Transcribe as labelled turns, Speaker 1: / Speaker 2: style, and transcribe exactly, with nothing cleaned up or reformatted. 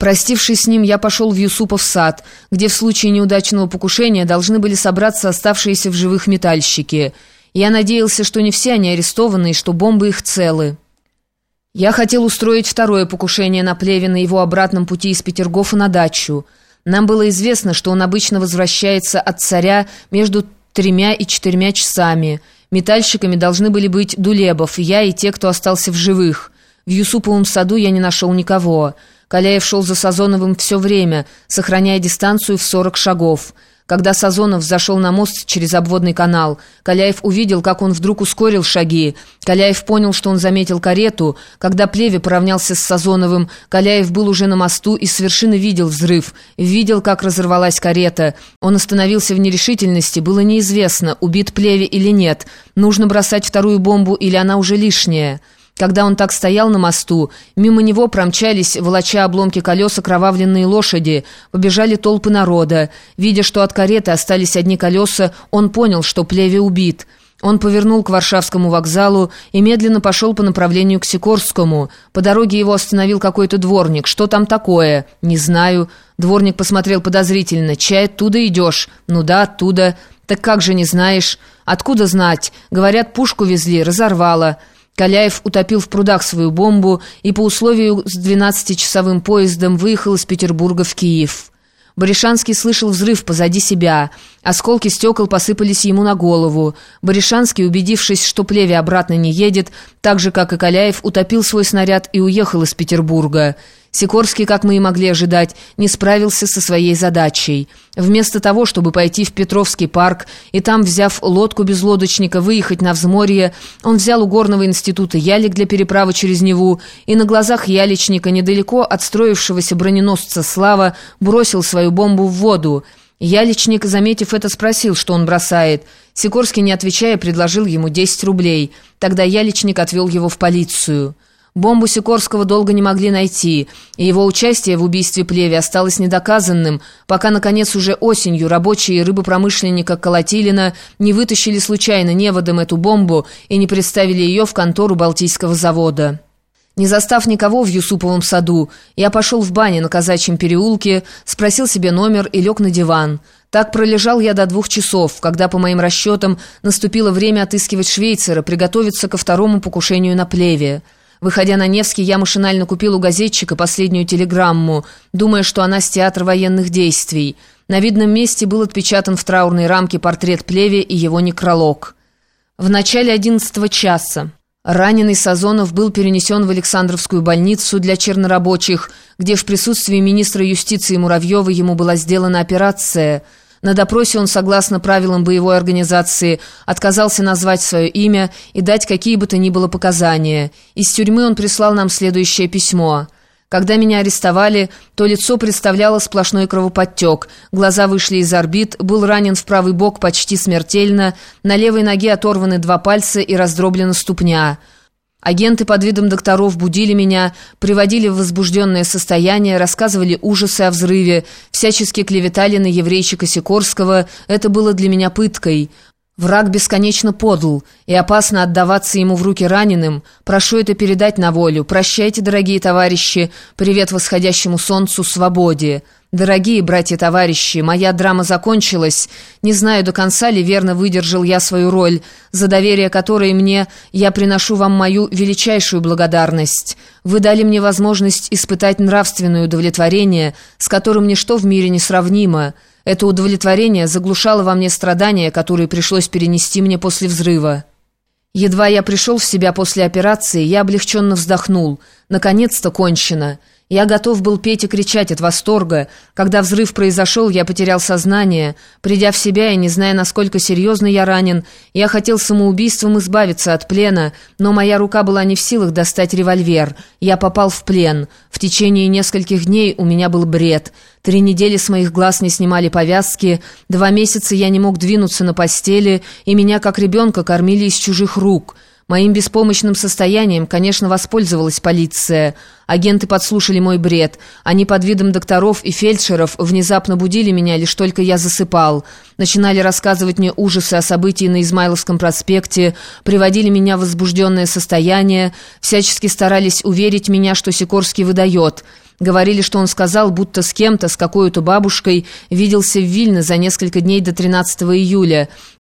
Speaker 1: Простившись с ним, я пошел в Юсупов сад, где в случае неудачного покушения должны были собраться оставшиеся в живых метальщики. Я надеялся, что не все они арестованы и что бомбы их целы. Я хотел устроить второе покушение на Плеве на его обратном пути из Петергофа на дачу. Нам было известно, что он обычно возвращается от царя между тремя и четырьмя часами. Метальщиками должны были быть Дулебов, я и те, кто остался в живых. В Юсуповом саду я не нашел никого. Каляев шел за Сазоновым все время, сохраняя дистанцию в сорок шагов. Когда Сазонов зашел на мост через обводный канал, Каляев увидел, как он вдруг ускорил шаги. Каляев понял, что он заметил карету. Когда Плеве поравнялся с Сазоновым, Каляев был уже на мосту и с вершины видел взрыв. Видел, как разорвалась карета. Он остановился в нерешительности. Было неизвестно, убит Плеве или нет. Нужно бросать вторую бомбу или она уже лишняя. Когда он так стоял на мосту, мимо него промчались, волоча обломки колес, окровавленные лошади, побежали толпы народа. Видя, что от кареты остались одни колеса, он понял, что Плеве убит. Он повернул к Варшавскому вокзалу и медленно пошел по направлению к Сикорскому. По дороге его остановил какой-то дворник. «Что там такое?» «Не знаю». Дворник посмотрел подозрительно. «Чай, оттуда идешь?» «Ну да, оттуда». «Так как же не знаешь?» «Откуда знать? Говорят, пушку везли, разорвало». Каляев утопил в прудах свою бомбу и по условию с двенадцатичасовым поездом выехал из Петербурга в Киев. Баришанский слышал взрыв позади себя. Осколки стекол посыпались ему на голову. Баришанский, убедившись, что Плеве обратно не едет, так же, как и Каляев, утопил свой снаряд и уехал из Петербурга. Сикорский, как мы и могли ожидать, не справился со своей задачей. Вместо того, чтобы пойти в Петровский парк и там, взяв лодку без лодочника, выехать на взморье, он взял у горного института ялик для переправы через Неву и на глазах яличника, недалеко от строившегося броненосца «Слава», бросил свою бомбу в воду. Яличник, заметив это, спросил, что он бросает. Сикорский, не отвечая, предложил ему десять рублей. Тогда яличник отвел его в полицию. Бомбу Сикорского долго не могли найти, и его участие в убийстве Плеве осталось недоказанным, пока, наконец, уже осенью рабочие рыбопромышленника Колотилина не вытащили случайно неводом эту бомбу и не представили ее в контору Балтийского завода. Не застав никого в Юсуповом саду, я пошел в бане на Казачьем переулке, спросил себе номер и лег на диван. Так пролежал я до двух часов, когда, по моим расчетам, наступило время отыскивать швейцара, приготовиться ко второму покушению на Плеве. Выходя на Невский, я машинально купил у газетчика последнюю телеграмму, думая, что она с театра военных действий. На видном месте был отпечатан в траурной рамке портрет Плеве и его некролог. В начале одиннадцатого часа раненый Сазонов был перенесен в Александровскую больницу для чернорабочих, где в присутствии министра юстиции Муравьева ему была сделана операция. На допросе он, согласно правилам боевой организации, отказался назвать свое имя и дать какие бы то ни было показания. Из тюрьмы он прислал нам следующее письмо. «Когда меня арестовали, то лицо представляло сплошной кровоподтек, глаза вышли из орбит, был ранен в правый бок почти смертельно, на левой ноге оторваны два пальца и раздроблена ступня». Агенты под видом докторов будили меня, приводили в возбужденное состояние, рассказывали ужасы о взрыве, всячески клеветали на еврейчика Сикорского. Это было для меня пыткой. Враг бесконечно подл, и опасно отдаваться ему в руки раненым. Прошу это передать на волю. Прощайте, дорогие товарищи. Привет восходящему солнцу, свободе. Дорогие братья-товарищи, моя драма закончилась. Не знаю, до конца ли верно выдержал я свою роль, за доверие которой мне я приношу вам мою величайшую благодарность. Вы дали мне возможность испытать нравственное удовлетворение, с которым ничто в мире не сравнимо. Это удовлетворение заглушало во мне страдания, которые пришлось перенести мне после взрыва. Едва я пришел в себя после операции, я облегченно вздохнул. Наконец-то кончено. Я готов был петь и кричать от восторга. Когда взрыв произошел, я потерял сознание. Придя в себя и не зная, насколько серьезно я ранен, я хотел самоубийством избавиться от плена, но моя рука была не в силах достать револьвер. Я попал в плен. В течение нескольких дней у меня был бред. Три недели с моих глаз не снимали повязки, два месяца я не мог двинуться на постели, и меня, как ребенка, кормили из чужих рук. Моим беспомощным состоянием, конечно, воспользовалась полиция. Агенты подслушали мой бред. Они под видом докторов и фельдшеров внезапно будили меня, лишь только я засыпал. Начинали рассказывать мне ужасы о событии на Измайловском проспекте, приводили меня в возбужденное состояние, всячески старались уверить меня, что Сикорский выдает. Говорили, что он сказал, будто с кем-то, с какой-то бабушкой, виделся в Вильно за несколько дней до тринадцатого июля.